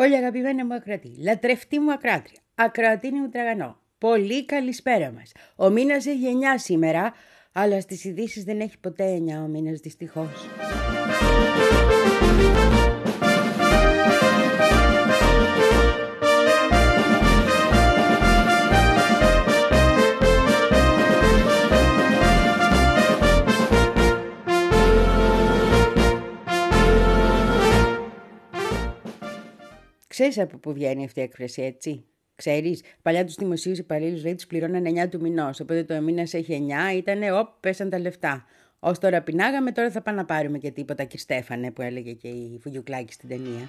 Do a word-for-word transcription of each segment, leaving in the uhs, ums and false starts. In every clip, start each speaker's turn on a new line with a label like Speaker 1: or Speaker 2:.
Speaker 1: Πολύ αγαπημένα μου ακροατή, λατρευτή μου ακράτρια, ακροατίνη μου τραγανό, πολύ καλησπέρα μας. Ο μήνας έχει εννιά σήμερα, αλλά στις ειδήσεις δεν έχει ποτέ εννιά ο μήνας, δυστυχώς. Ξέρεις από πού βγαίνει αυτή η έκφραση, έτσι? Ξέρεις, παλιά τους δημοσίους υπαλλήλους, λέει, τους πληρώνανε εννιά του μηνός. Οπότε το μήνας έχει εννιά, ήτανε, οπ, πέσαν τα λεφτά. Ως τώρα πεινάγαμε, τώρα θα πάμε να πάρουμε και τίποτα, και Στέφανε, που έλεγε και η Φουγιουκλάκη στην ταινία.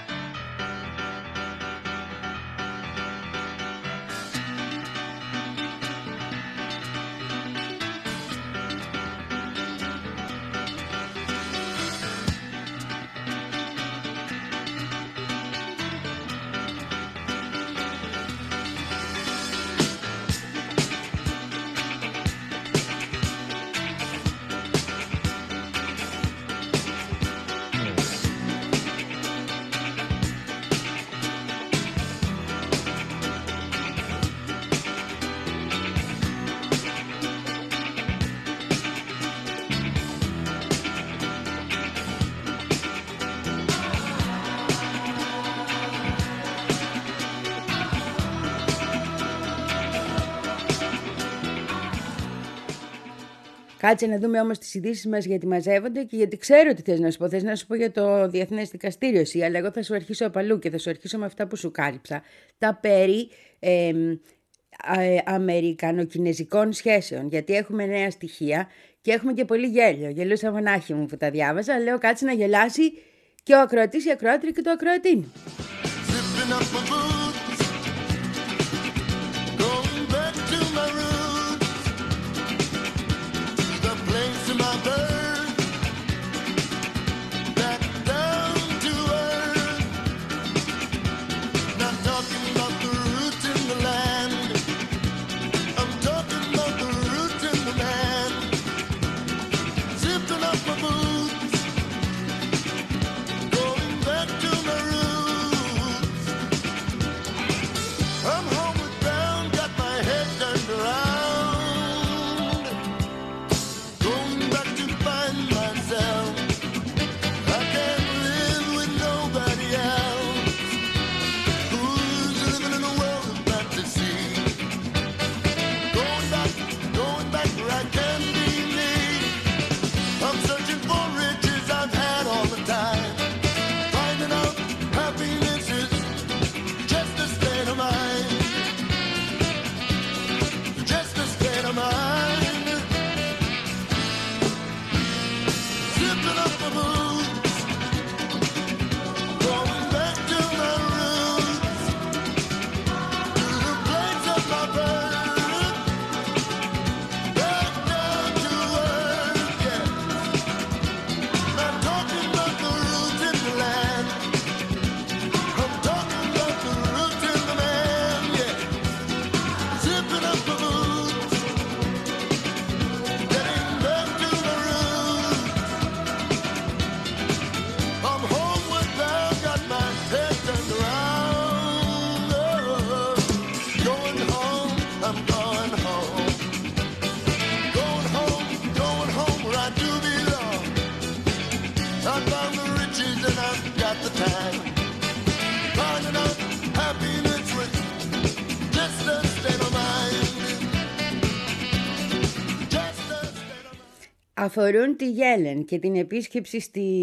Speaker 1: Κάτσε να δούμε όμως τις ειδήσεις μας, γιατί μαζεύονται και γιατί ξέρω τι θες να σου πω. Θες να σου πω για το Διεθνές Δικαστήριο, εσύ, αλλά εγώ θα σου αρχίσω από αλλού και θα σου αρχίσω με αυτά που σου κάλυψα. Τα περί ε, ε, αμερικανοκινεζικών σχέσεων, γιατί έχουμε νέα στοιχεία και έχουμε και πολύ γέλιο. Γελούσα μονάχη μου που τα διάβαζα, λέω κάτσε να γελάσει και ο ακροατής, η ακροάτρια και το ακροατήν. Αφορούν τη Γέλεν και την επίσκεψη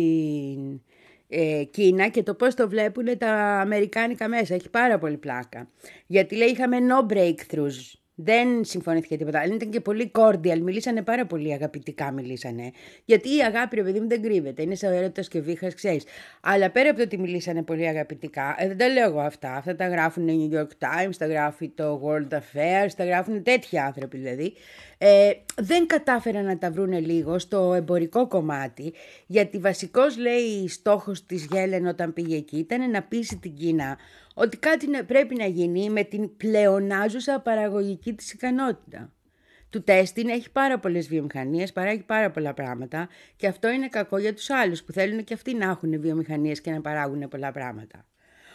Speaker 1: στην ε, Κίνα και το πώς το βλέπουν τα αμερικάνικα μέσα. Έχει πάρα πολύ πλάκα. Γιατί λέει είχαμε no breakthroughs. Δεν συμφωνήθηκε τίποτα. Αλλά ήταν και πολύ cordial. Μιλήσανε πάρα πολύ αγαπητικά. Μιλήσανε. Γιατί η αγάπη, ρε παιδί μου, δεν κρύβεται. Είναι σαν έρωτας και βήχας, ξέρεις. Αλλά πέρα από το ότι μιλήσανε πολύ αγαπητικά, ε, δεν τα λέω εγώ αυτά. Αυτά τα γράφουν οι New York Times, τα γράφει το World Affairs, τα γράφουν τέτοιοι άνθρωποι δηλαδή. Ε, δεν κατάφεραν να τα βρούνε λίγο στο εμπορικό κομμάτι, γιατί βασικός, λέει, στόχος της Γέλεν όταν πήγε εκεί ήταν να πείσει την Κίνα ότι κάτι πρέπει να γίνει με την πλεονάζουσα παραγωγική της ικανότητα. Του τέστην έχει πάρα πολλές βιομηχανίες, παράγει πάρα πολλά πράγματα και αυτό είναι κακό για τους άλλους που θέλουν και αυτοί να έχουν βιομηχανίες και να παράγουν πολλά πράγματα.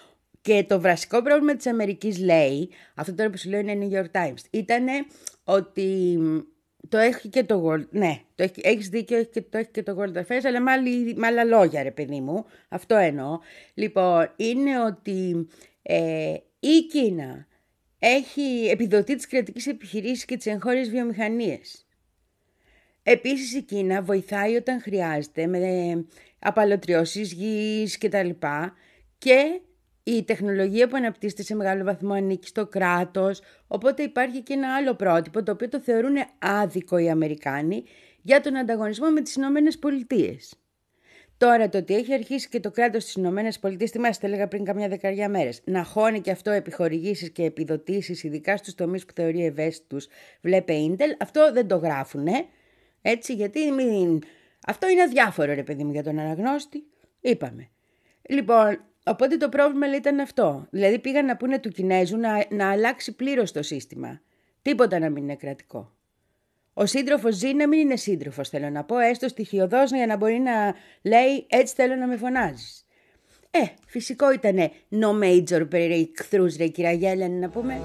Speaker 1: Και το βασικό πρόβλημα της Αμερικής, λέει, αυτό τώρα που σου λέω είναι New York Times, ήταν ότι το έχει και το World, ναι, το έχει, έχεις δίκιο, έχει και, το έχει και το World Affairs, αλλά με, άλλη, με άλλα λόγια, ρε παιδί μου, αυτό εννοώ. Λοιπόν, είναι ότι ε, η Κίνα έχει επιδοτεί τις κρατικές επιχειρήσεις και τις εγχώριες βιομηχανίες. Επίσης η Κίνα βοηθάει όταν χρειάζεται με απαλωτριώσεις γης και τα λοιπά, και η τεχνολογία που αναπτύσσεται σε μεγάλο βαθμό ανήκει στο κράτος, οπότε υπάρχει και ένα άλλο πρότυπο το οποίο το θεωρούν άδικο οι Αμερικάνοι για τον ανταγωνισμό με τις Ηνωμένες Πολιτείες. Τώρα το ότι έχει αρχίσει και το κράτος στις Ηνωμένες Πολιτείες, θυμάστε, το έλεγα πριν καμιά δεκαριά μέρες, να χώνει και αυτό επιχορηγήσεις και επιδοτήσεις, ειδικά στους τομείς που θεωρεί ευαίσθητους, βλέπε Intel, αυτό δεν το γράφουνε, έτσι, γιατί μην... αυτό είναι αδιάφορο, ρε παιδί μου, για τον αναγνώστη, είπαμε. Λοιπόν, οπότε το πρόβλημα, λέει, ήταν αυτό. Δηλαδή πήγαν να πούνε του Κινέζου να, να αλλάξει πλήρως το σύστημα. Τίποτα να μην είναι κρατικό. Ο σύντροφος ζει να μην είναι σύντροφος, θέλω να πω, έστω στοιχειοδός, για να μπορεί να λέει έτσι θέλω να με φωνάζεις. Ε, φυσικό ήτανε no major breakthroughs, ρε κυρία Γέλεν, να πούμε.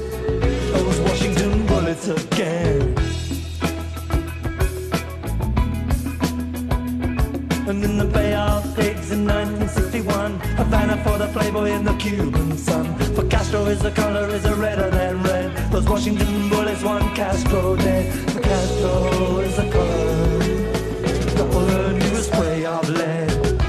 Speaker 1: And in the Bay of Pigs in nineteen sixty-one, Havana for the Playboy and the Cuban Sun. For Castro is the color is a redder than red. Those Washington bullets want Castro dead. For Castro is the color, the color new spray of lead.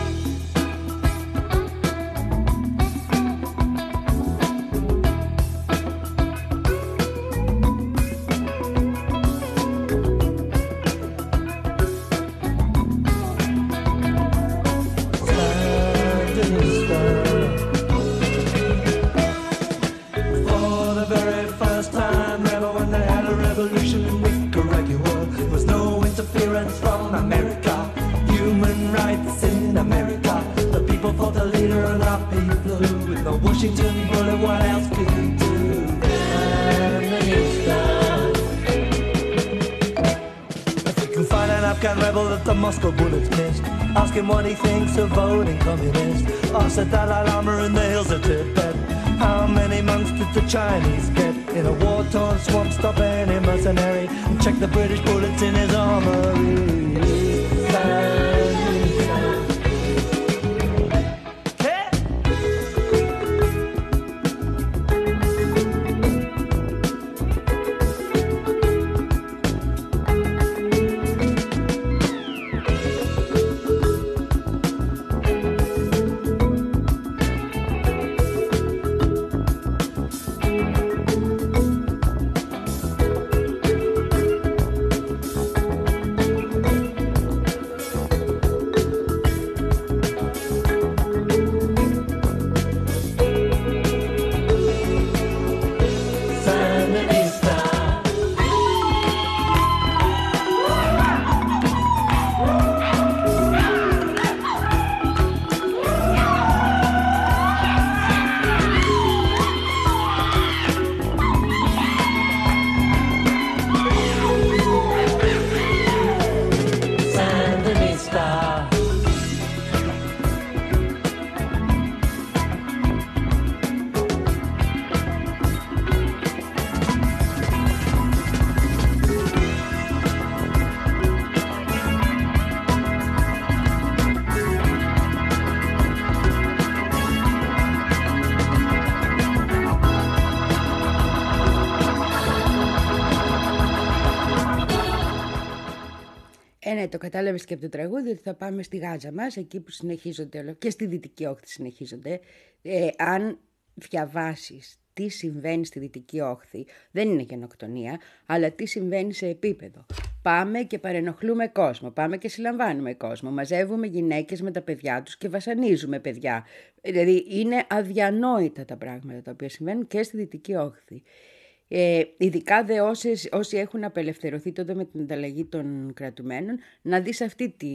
Speaker 1: Washington bullet, what else could he do? If you can find an Afghan rebel that the Moscow bullets missed, ask him what he thinks of voting communist. Ask the Dalai Lama in the hills of Tibet, how many monks did the Chinese get? In a war-torn swamp, stop any mercenary, and check the British bullets in his armory. Ναι, το κατάλαβες και από το τραγούδι ότι θα πάμε στη Γάζα μας, εκεί που συνεχίζονται όλα, και στη Δυτική Όχθη συνεχίζονται. Ε, αν διαβάσεις τι συμβαίνει στη Δυτική Όχθη, δεν είναι γενοκτονία, αλλά τι συμβαίνει σε επίπεδο. Πάμε και παρενοχλούμε κόσμο, πάμε και συλλαμβάνουμε κόσμο, μαζεύουμε γυναίκες με τα παιδιά τους και βασανίζουμε παιδιά. Δηλαδή είναι αδιανόητα τα πράγματα τα οποία συμβαίνουν και στη Δυτική Όχθη. Ε, ειδικά δε όσες, όσοι έχουν απελευθερωθεί τότε με την ανταλλαγή των κρατουμένων, να δεις αυτή τι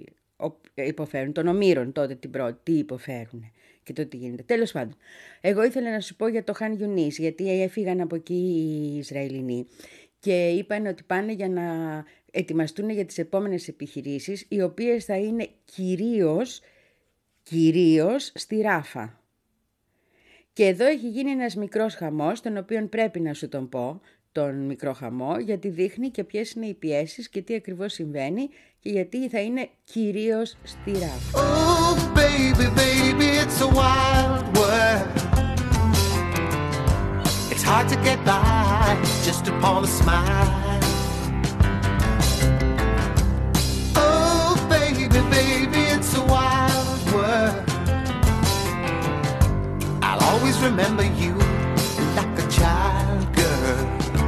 Speaker 1: υποφέρουν, των ομήρων τότε την πρώτη, τι υποφέρουν και το τι γίνεται. Τέλος πάντων, εγώ ήθελα να σου πω για το Χαν Ιουνίς, γιατί έφυγαν από εκεί οι Ισραηλινοί και είπαν ότι πάνε για να ετοιμαστούν για τις επόμενες επιχειρήσεις, οι οποίες θα είναι κυρίως, κυρίως στη Ράφα. Και εδώ έχει γίνει ένας μικρός χαμός, τον οποίο πρέπει να σου τον πω, τον μικρό χαμό, γιατί δείχνει και ποιες είναι οι πιέσεις και τι ακριβώς συμβαίνει και γιατί θα είναι κυρίως στη ράφα.
Speaker 2: Oh baby, baby, it's a wild world. It's hard to get by just upon a smile. Oh baby, baby, it's a wild world. I'll always remember you like a child girl.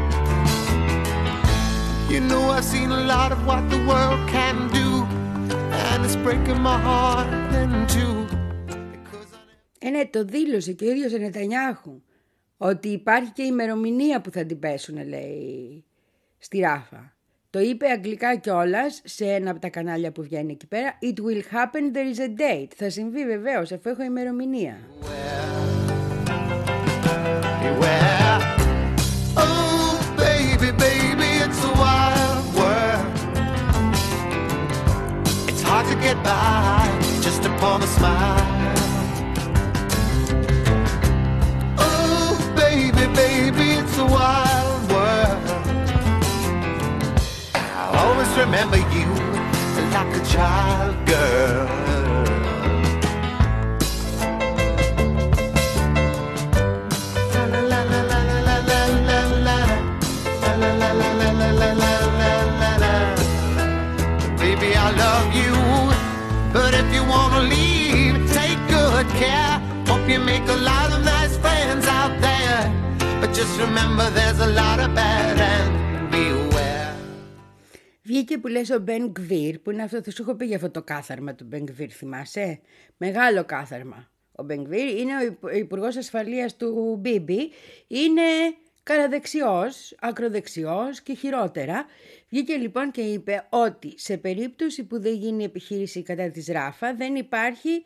Speaker 2: You know I've seen a lot of what the world can do, and it's breaking my heart in two.
Speaker 1: Ε, ναι, το δήλωσε και ο ίδιος ο Νετανιάχου, ότι υπάρχει και ημερομηνία που θα την πέσουν, λέει, στη ράφα. Το είπε αγγλικά κιόλας σε ένα από τα κανάλια που βγαίνει εκεί πέρα. It will happen, there is a date. Θα συμβεί βεβαίως, αφού έχω ημερομηνία.
Speaker 2: Beware. Oh baby, baby, it's a wild world. It's hard to get by just upon a smile. Oh baby, baby, it's a wild world. I'll always remember you like a child girl. Baby, I love you, but if you wanna leave, take good care. Hope you make a lot of nice friends out there, but just remember there's a lot of bad and beware.
Speaker 1: Βγήκε που λες ο Μπεν Γκβίρ, που είναι αυτό, θα σου έχω πει για αυτό το κάθαρμα του Μπεν Γκβίρ, θυμάσαι? Μεγάλο κάθαρμα. Ο Μπεν Γκβίρ είναι ο υπουργός ασφαλείας του Μπίμπι, είναι καραδεξιός, ακροδεξιός και χειρότερα. Βγήκε λοιπόν και είπε ότι σε περίπτωση που δεν γίνει επιχείρηση κατά της Ράφα δεν υπάρχει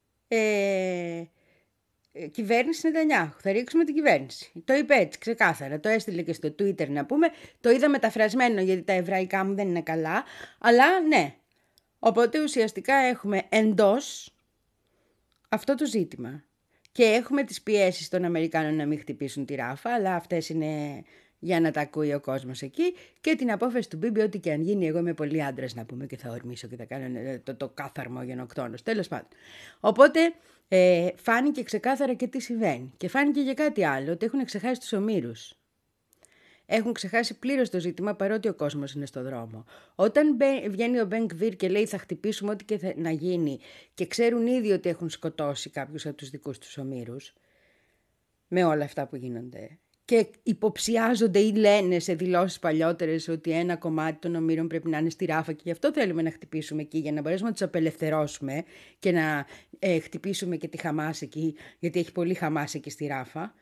Speaker 1: ε, κυβέρνηση Νετανιάχου. Θα ρίξουμε την κυβέρνηση. Το είπε έτσι ξεκάθαρα. Το έστειλε και στο Twitter να πούμε. Το είδα μεταφρασμένο γιατί τα εβραϊκά μου δεν είναι καλά. Αλλά ναι. Οπότε ουσιαστικά έχουμε εντός αυτό το ζήτημα. Και έχουμε τις πιέσεις των Αμερικάνων να μην χτυπήσουν τη Ράφα, αλλά αυτές είναι για να τα ακούει ο κόσμος εκεί. Και την απόφαση του Μπίμπι, ό,τι και αν γίνει, εγώ είμαι πολύ άντρας να πούμε και θα ορμήσω και θα κάνω το, το κάθαρμο γενοκτόνος. Τέλος πάντων. Οπότε ε, φάνηκε ξεκάθαρα και τι συμβαίνει. Και φάνηκε και κάτι άλλο, ότι έχουν ξεχάσει τους ομήρους. Έχουν ξεχάσει πλήρως το ζήτημα, παρότι ο κόσμος είναι στο δρόμο. Όταν βγαίνει ο Μπεν Γκβίρ και λέει θα χτυπήσουμε ό,τι και θα, να γίνει και ξέρουν ήδη ότι έχουν σκοτώσει κάποιους από τους δικούς τους ομήρους με όλα αυτά που γίνονται και υποψιάζονται ή λένε σε δηλώσεις παλιότερες ότι ένα κομμάτι των ομήρων πρέπει να είναι στη Ράφα και γι' αυτό θέλουμε να χτυπήσουμε εκεί για να μπορέσουμε να τους απελευθερώσουμε και να ε, χτυπήσουμε και τη Χαμάς εκεί, γιατί έχει πολύ Χαμάς εκεί στη Ράφα.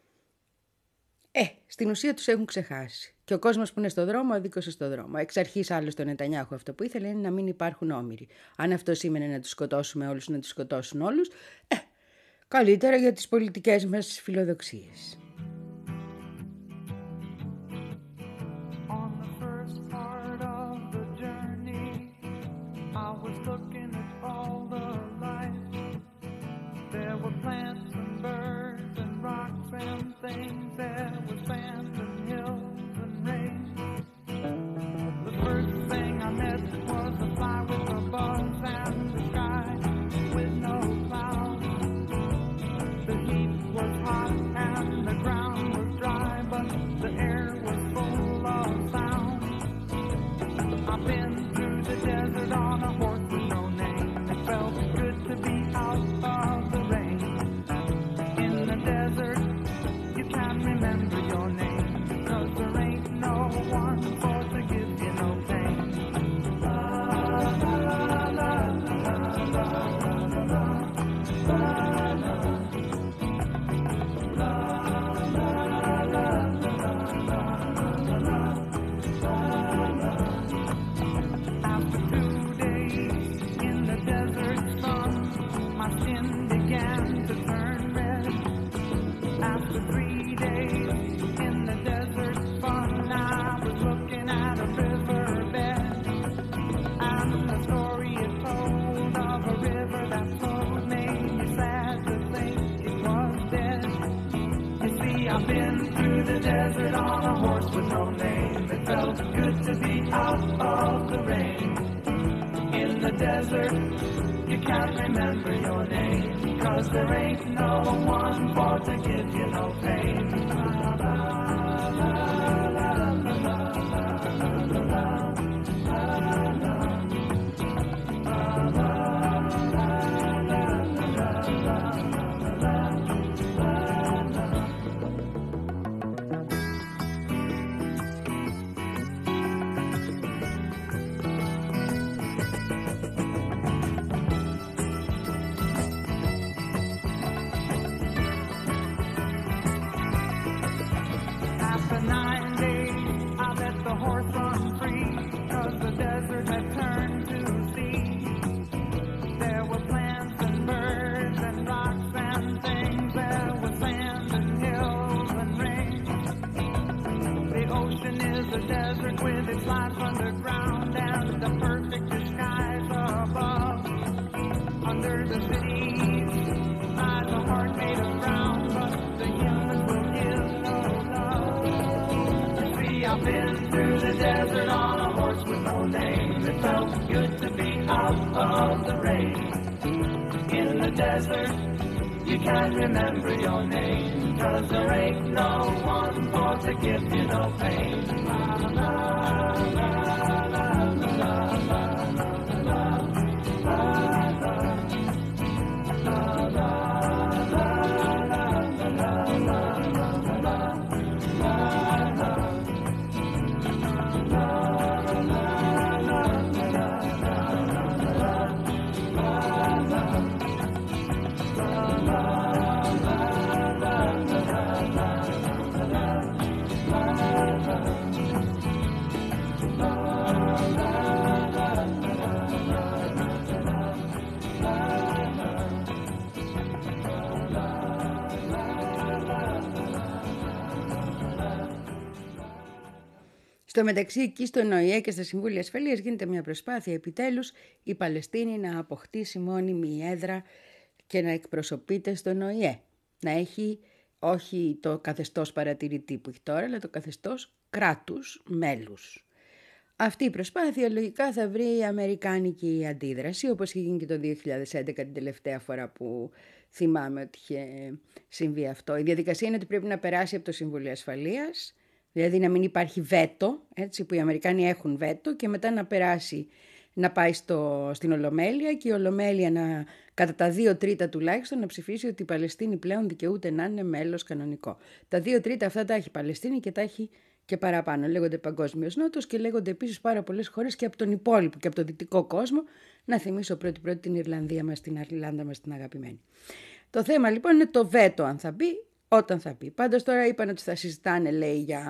Speaker 1: Ε, στην ουσία τους έχουν ξεχάσει. Και ο κόσμος που είναι στο δρόμο, αδίκωσε στο δρόμο. Εξ αρχής άλλωστε ο Νετανιάχου αυτό που ήθελε είναι να μην υπάρχουν όμηροι. Αν αυτό σήμαινε να τους σκοτώσουμε όλους, να τους σκοτώσουν όλους, ε, καλύτερα για τις πολιτικές μας φιλοδοξίες.
Speaker 3: Things there was sand and hills and rain. The first thing I met was a fly with a buzz and the sky with no clouds. The heat was hot and the ground was dry, but the air was full of sound. I've been through the desert on a horse with no name. It felt with no name. It felt good to be out of the rain. In the desert, you can't remember your name, 'cause there ain't no one for to give you no pain. After nine days, I let the horse run free, 'cause the desert had turned to sea. There were plants and birds and rocks and things. There was sand and hills and rain. The ocean is a desert with its lives underground and the perfect disguise above. Under the cities lies a heart made of brown, but the humans will give no love. See, I've been through the desert on a horse with no name. It felt good to be out of the rain. In the desert, you can't remember your name, 'cause there ain't no one for to give you no pain. La, la, la, la, la, la, la, la, la, la,
Speaker 1: Στο μεταξύ, εκεί στον Ο Η Ε και στα Συμβούλια Ασφαλείας γίνεται μια προσπάθεια επιτέλους η Παλαιστίνη να αποκτήσει μόνιμη έδρα και να εκπροσωπείται στον Ο Η Ε. Να έχει όχι το καθεστώς παρατηρητή που έχει τώρα, αλλά το καθεστώς κράτους μέλους. Αυτή η προσπάθεια λογικά θα βρει η αμερικάνικη αντίδραση, όπως είχε γίνει και το δύο χιλιάδες έντεκα την τελευταία φορά που θυμάμαι ότι είχε συμβεί αυτό. Η διαδικασία είναι ότι πρέπει να περάσει από το Συμβούλιο Ασφαλείας, δηλαδή να μην υπάρχει βέτο, έτσι, που οι Αμερικάνοι έχουν βέτο, και μετά να περάσει, να πάει στο, στην Ολομέλεια και η Ολομέλεια να, κατά τα δύο τρίτα τουλάχιστον, να ψηφίσει ότι η Παλαιστίνη πλέον δικαιούται να είναι μέλος κανονικό. Τα δύο τρίτα αυτά τα έχει η Παλαιστίνη και τα έχει και παραπάνω. Λέγονται Παγκόσμιος Νότος και λέγονται επίσης πάρα πολλές χώρες και από τον υπόλοιπο και από τον δυτικό κόσμο. Να θυμίσω πρώτη-πρώτη την Ιρλανδία μας, την Ιρλάνδα μας, την αγαπημένη. Το θέμα λοιπόν είναι το βέτο, αν θα μπει, όταν θα μπει. Πάντως τώρα είπαν ότι θα συζητάνε, λέει, για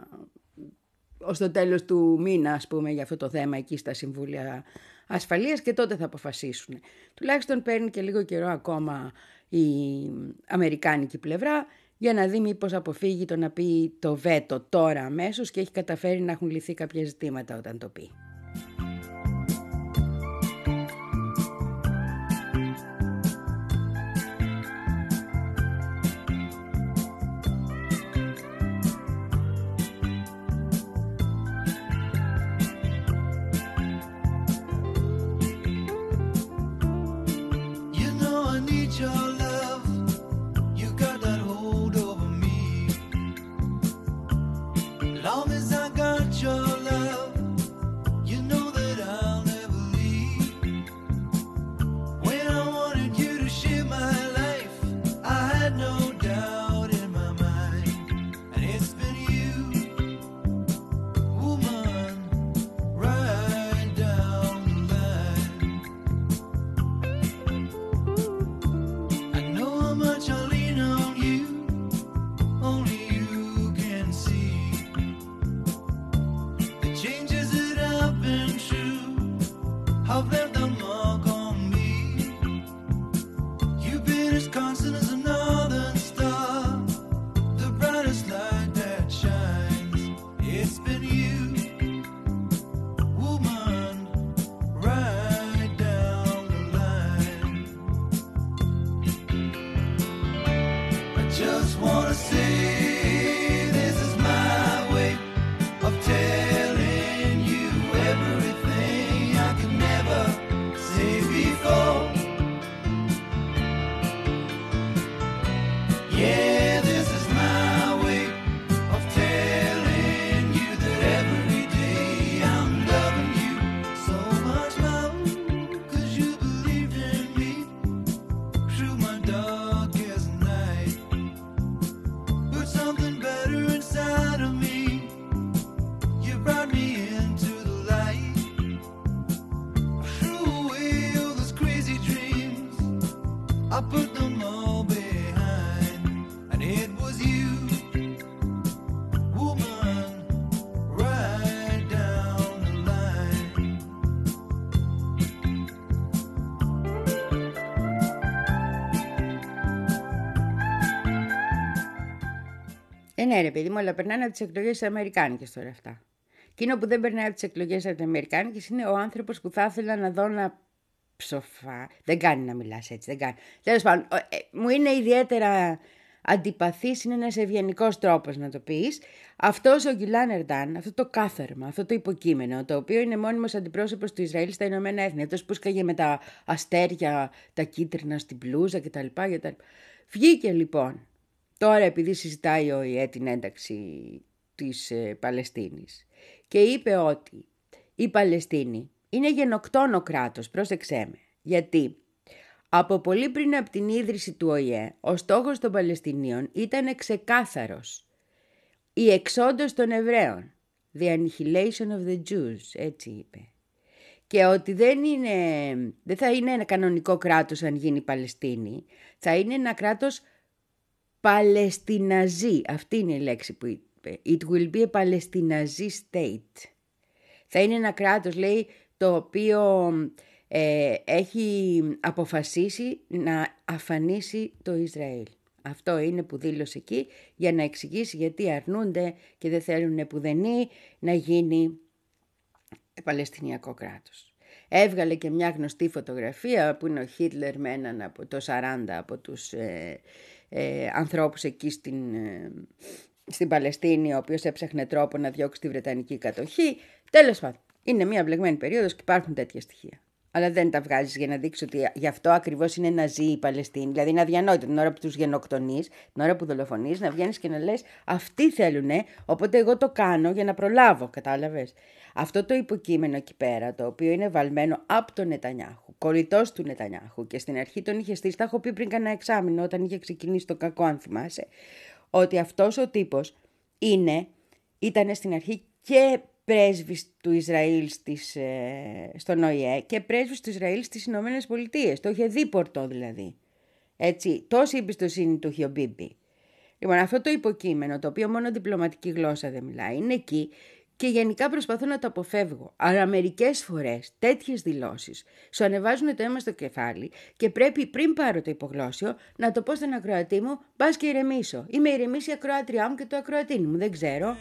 Speaker 1: ως το τέλος του μήνα, ας πούμε, για αυτό το θέμα εκεί στα Συμβούλια Ασφαλείας και τότε θα αποφασίσουν. Τουλάχιστον παίρνει και λίγο καιρό ακόμα η αμερικάνικη πλευρά για να δει μήπως αποφύγει το να πει το βέτο τώρα αμέσως και έχει καταφέρει να έχουν λυθεί κάποια ζητήματα όταν το πει.
Speaker 2: I
Speaker 4: I put them all behind, and it was you, woman, right down the line.
Speaker 1: Ε, ναι, ρε παιδί μου, αλλά περνάνε από τις εκλογές αμερικάνικες τώρα αυτά. Εκείνο που δεν περνάει από τις εκλογές από τις αμερικάνικες είναι ο άνθρωπος που θα ήθελα να δω να ψοφά. Δεν κάνει να μιλάς έτσι, δεν κάνει. Τέλος πάντων, ε, μου είναι ιδιαίτερα αντιπαθής, είναι ένας ευγενικός τρόπος να το πεις. Αυτός ο Γκυλάν Ερντάν, αυτό το κάθαρμα, αυτό το υποκείμενο, το οποίο είναι μόνιμος αντιπρόσωπος του Ισραήλ στα Ηνωμένα Έθνη, αυτός που σκάγε με τα αστέρια, τα κίτρινα στην πλούζα κτλ. κτλ. Βγήκε λοιπόν, τώρα επειδή συζητάει ο ΙΕ την ένταξη της ε, Παλαιστίνης, και είπε ότι η Παλαιστίνη είναι γενοκτόνο κράτος, πρόσεξέ με, γιατί από πολύ πριν από την ίδρυση του Ο Η Ε, ο στόχος των Παλαιστινίων ήταν ξεκάθαρος. Η εξόντωση των Εβραίων, the annihilation of the Jews, έτσι είπε. Και ότι δεν, είναι, δεν θα είναι ένα κανονικό κράτος αν γίνει η Παλαιστίνη, θα είναι ένα κράτος Παλαιστιναζί, αυτή είναι η λέξη που είπε. It will be a Palestinazi state. Θα είναι ένα κράτος, λέει, το οποίο ε, έχει αποφασίσει να αφανίσει το Ισραήλ. Αυτό είναι που δήλωσε εκεί για να εξηγήσει γιατί αρνούνται και δεν θέλουν πουδενή να γίνει Παλαιστινιακό κράτος. Έβγαλε και μια γνωστή φωτογραφία που είναι ο Χίτλερ με έναν από το σαράντα από τους ε, ε, ανθρώπους εκεί στην... Ε, στην Παλαιστίνη, ο οποίος έψαχνε τρόπο να διώξει τη Βρετανική κατοχή. Τέλος πάντων, είναι μια μπλεγμένη περίοδος και υπάρχουν τέτοια στοιχεία. Αλλά δεν τα βγάζεις για να δείξεις ότι γι' αυτό ακριβώς είναι να ζει η Παλαιστίνη. Δηλαδή είναι αδιανόητο την ώρα που τους γενοκτονείς, την ώρα που δολοφονείς, να βγαίνεις και να λες αυτοί θέλουνε, οπότε εγώ το κάνω για να προλάβω, κατάλαβες. Αυτό το υποκείμενο εκεί πέρα, το οποίο είναι βαλμένο από τον Νετανιάχου, κολλητός του Νετανιάχου, και στην αρχή τον είχε στήσει, τα έχω πει πριν κανένα εξάμηνο, όταν είχε ξεκινήσει το κακό, αν θυμάσαι, ότι αυτός ο τύπος είναι, ήταν στην αρχή και πρέσβης του Ισραήλ στις, ε, στον Ο Η Ε και πρέσβης του Ισραήλ στις Ηνωμένες Πολιτείες. Το είχε δει πορτό δηλαδή. Έτσι, τόση εμπιστοσύνη του είχε ο Μπίμπι. Λοιπόν, αυτό το υποκείμενο, το οποίο μόνο διπλωματική γλώσσα δεν μιλάει, είναι εκεί και γενικά προσπαθώ να το αποφεύγω. Αλλά μερικές φορές τέτοιες δηλώσεις σου ανεβάζουν το αίμα στο κεφάλι και πρέπει πριν πάρω το υπογλώσσιο να το πω στον ακροατή μου, μπας και ηρεμήσω. Είμαι ηρεμήσει η ακροάτριά μου και το ακροατίνι μου, δεν ξέρω.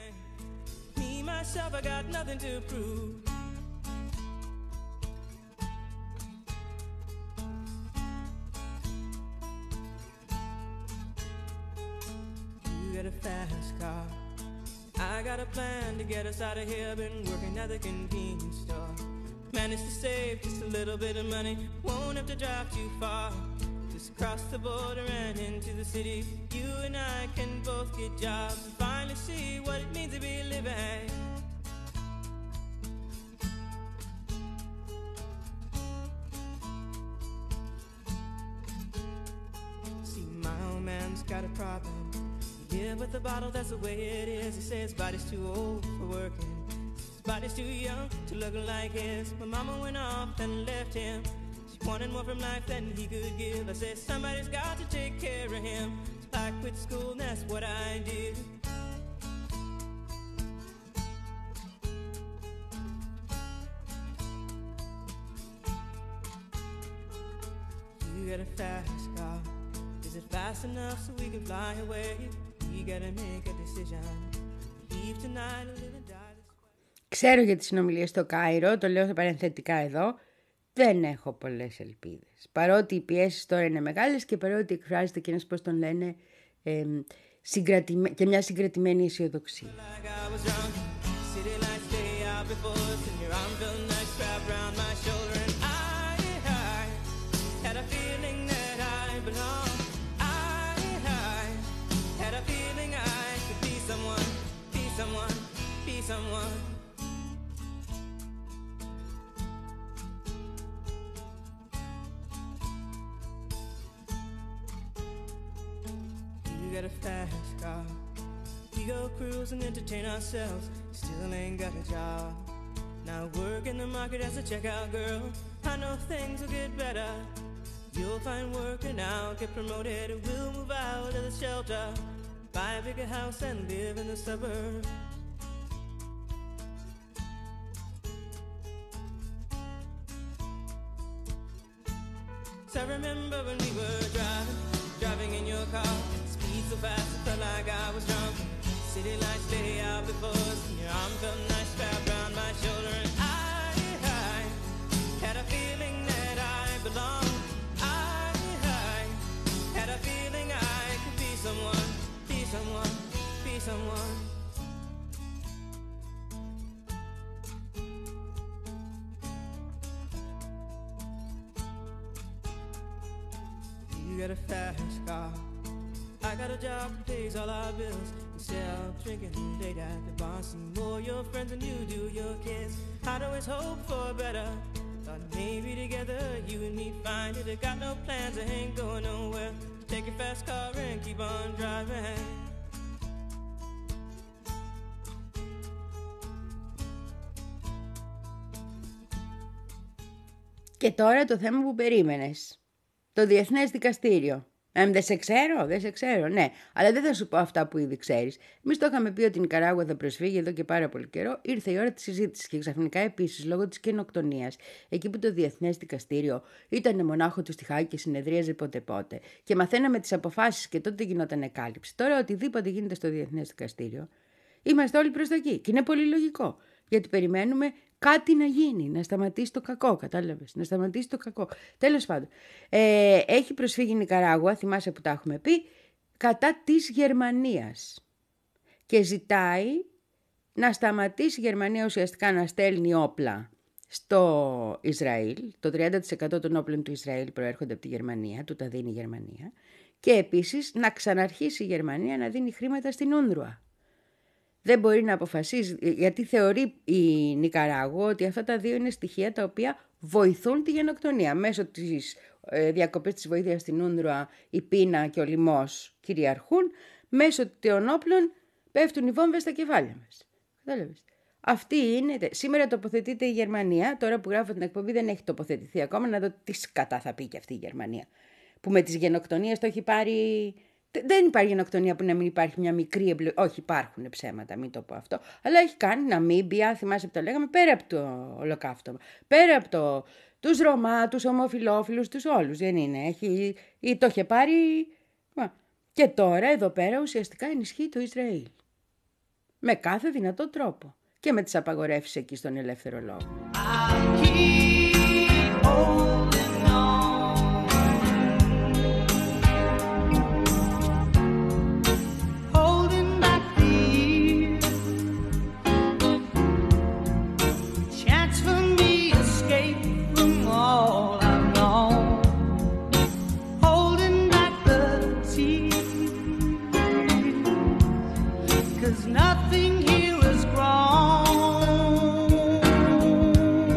Speaker 5: I got a plan to get us out of here. Been working at the convenience store. Managed to save just a little bit of money. Won't have to drive too far. Just cross the border and into the city. You and I can both get jobs and finally see what it means to be living. See, my old man's got a problem. Yeah, but the bottle, that's the way it is. He says his body's too old for working. His body's too young to look like his. My mama went off and left him. She wanted more from life than he could give. I said, somebody's got to take care of him. So I quit school and that's what I did. You got a fast car. Is it fast enough so we can fly away?
Speaker 1: Ξέρω για τις συνομιλίες στο Κάιρο, το λέω σε παρενθετικά εδώ, δεν έχω πολλές ελπίδες. Παρότι οι πιέσεις τώρα είναι μεγάλες και παρότι εκφράζεται και ένας, πώς τον λένε, ε, συγκρατημέ... και μια συγκρατημένη αισιοδοξία.
Speaker 5: Someone. You got a fast car. We go cruise and entertain ourselves. Still ain't got a job. Now work in the market as a checkout girl. I know things will get better. You'll find work and I'll get promoted. We'll move out of the shelter, buy a bigger house and live in the suburbs. So I remember when we were driving, driving in your car, speed so fast it felt like I was drunk. City lights lay out before us, and your arm felt nice wrapped around my shoulder, and I, I had a feeling that I belonged. I, I had a feeling I could be someone, be someone, be someone. You got a fast car, I got a job that pays all our bills. Instead of drinking late at the bar, some more your friends than you do your kids. I'd always hope for better, thought maybe together you and me find it. I got no plans, I ain't going nowhere. Take your fast car and keep on driving.
Speaker 1: Και τώρα το θέμα που περίμενες. Το Διεθνές Δικαστήριο. Ε, δεν σε ξέρω, δεν σε ξέρω, ναι. Αλλά δεν θα σου πω αυτά που ήδη ξέρεις. Εμείς το είχαμε πει ότι η Νικαράγουα θα προσφύγει εδώ και πάρα πολύ καιρό. Ήρθε η ώρα της συζήτησης και ξαφνικά επίσης λόγω της γενοκτονίας, εκεί που το Διεθνές Δικαστήριο ήταν μονάχο του στη Χάγη και συνεδρίαζε πότε πότε. Και μαθαίναμε τις αποφάσεις και τότε γινόταν εκάλυψη. Τώρα οτιδήποτε γίνεται στο Διεθνές Δικαστήριο, είμαστε όλοι προς τα εκεί. Και είναι πολύ λογικό. Γιατί περιμένουμε κάτι να γίνει, να σταματήσει το κακό, κατάλαβες, να σταματήσει το κακό. Τέλος πάντων, ε, έχει προσφύγει η Νικαράγουα, θυμάσαι που τα έχουμε πει, κατά της Γερμανίας. Και ζητάει να σταματήσει η Γερμανία ουσιαστικά να στέλνει όπλα στο Ισραήλ. Το τριάντα τοις εκατό των όπλων του Ισραήλ προέρχονται από τη Γερμανία, του τα δίνει η Γερμανία. Και επίσης να ξαναρχίσει η Γερμανία να δίνει χρήματα στην Ούνρουα. Δεν μπορεί να αποφασίσει, γιατί θεωρεί η Νικαράγουα ότι αυτά τα δύο είναι στοιχεία τα οποία βοηθούν τη γενοκτονία. Μέσω της ε, διακοπής της βοήθειας στην Ούνρουα η πείνα και ο λοιμός κυριαρχούν, μέσω των όπλων πέφτουν οι βόμβες στα κεφάλια μας. Κατάλαβες. Αυτή είναι, σήμερα τοποθετείται η Γερμανία, τώρα που γράφω την εκπομπή δεν έχει τοποθετηθεί ακόμα, να δω τι σκατά θα πει και αυτή η Γερμανία. Που με τις γενοκτονίες το έχει πάρει... Δεν υπάρχει γενοκτονία που να μην υπάρχει μια μικρή εμπλοκή. Όχι, υπάρχουν ψέματα, μην το πω αυτό. Αλλά έχει κάνει Ναμίμπια, θυμάσαι που το λέγαμε, πέρα από το ολοκαύτωμα. Πέρα από το, τους Ρωμά, τους ομοφυλόφιλους, τους όλους. Δεν είναι. Έχει, ή το είχε πάρει. Και τώρα εδώ πέρα ουσιαστικά ενισχύει το Ισραήλ. Με κάθε δυνατό τρόπο. Και με τις απαγορεύσεις εκεί στον ελεύθερο λόγο.
Speaker 2: Nothing here is wrong.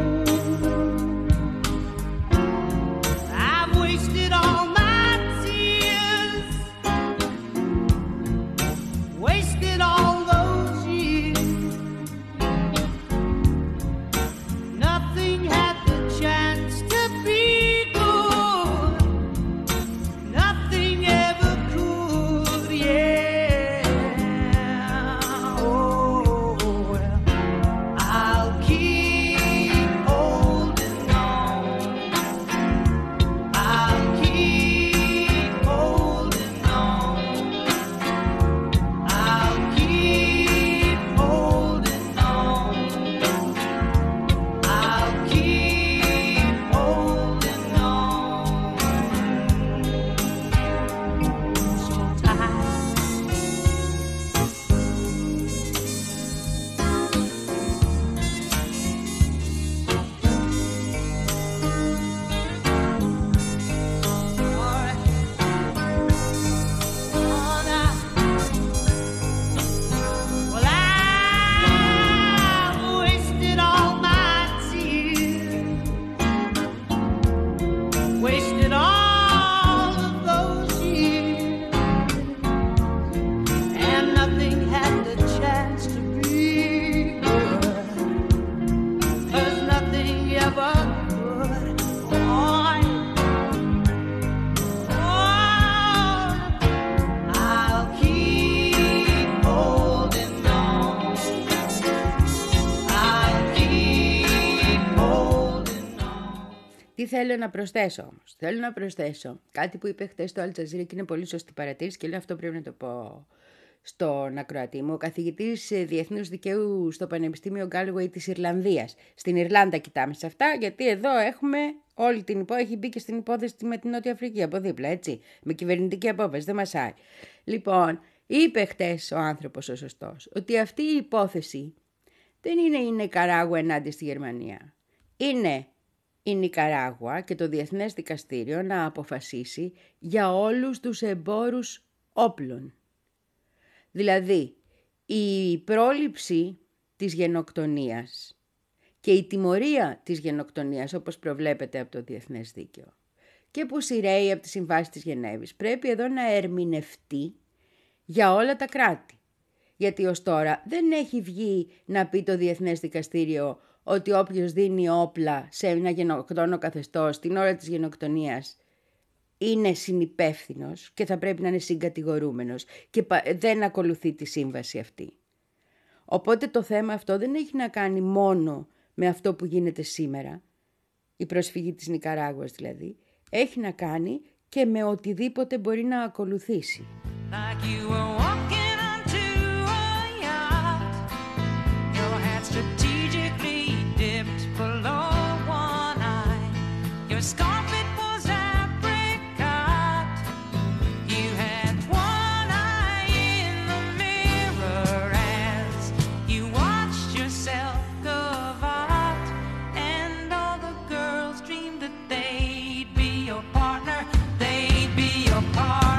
Speaker 1: Τι θέλω να προσθέσω όμως. Θέλω να προσθέσω κάτι που είπε χτες στο Αλτζαζίρα και είναι πολύ σωστή παρατήρηση και λέω αυτό πρέπει να το πω στον ακροατή μου. Ο καθηγητής Διεθνούς Δικαίου στο Πανεπιστήμιο Γκάλουεϊ της Ιρλανδίας. Στην Ιρλάνδα κοιτάμε σε αυτά, γιατί εδώ έχουμε όλη την υπόθεση. Έχει μπει και στην υπόθεση με την Νότια Αφρική από δίπλα, έτσι. Με κυβερνητική απόφαση, δεν μασάει. Λοιπόν, είπε χτες ο άνθρωπος ο σωστός ότι αυτή η υπόθεση δεν είναι η Νικαράγουα ενάντια στη Γερμανία. Είναι η Νικαράγουα και το Διεθνές Δικαστήριο να αποφασίσει για όλους τους εμπόρους όπλων. Δηλαδή, η πρόληψη της γενοκτονίας και η τιμωρία της γενοκτονίας, όπως προβλέπεται από το Διεθνές Δίκαιο και που σειραίει από τις συμβάσεις της Γενέβης, πρέπει εδώ να ερμηνευτεί για όλα τα κράτη. Γιατί ως τώρα δεν έχει βγει να πει το Διεθνές Δικαστήριο ότι όποιος δίνει όπλα σε ένα γενοκτόνο καθεστώς την ώρα της γενοκτονίας είναι συνυπεύθυνος και θα πρέπει να είναι συγκατηγορούμενος και δεν ακολουθεί τη σύμβαση αυτή. Οπότε το θέμα αυτό δεν έχει να κάνει μόνο με αυτό που γίνεται σήμερα, η προσφυγή της Νικαράγουας δηλαδή, έχει να κάνει και με οτιδήποτε μπορεί να ακολουθήσει.
Speaker 3: Like you were walking onto a yacht, your hat strategically dipped below one eye, your scarf it was apricot, you had one eye in the mirror as you watched yourself gavotte, and all the girls dreamed that they'd be your partner, they'd be your partner.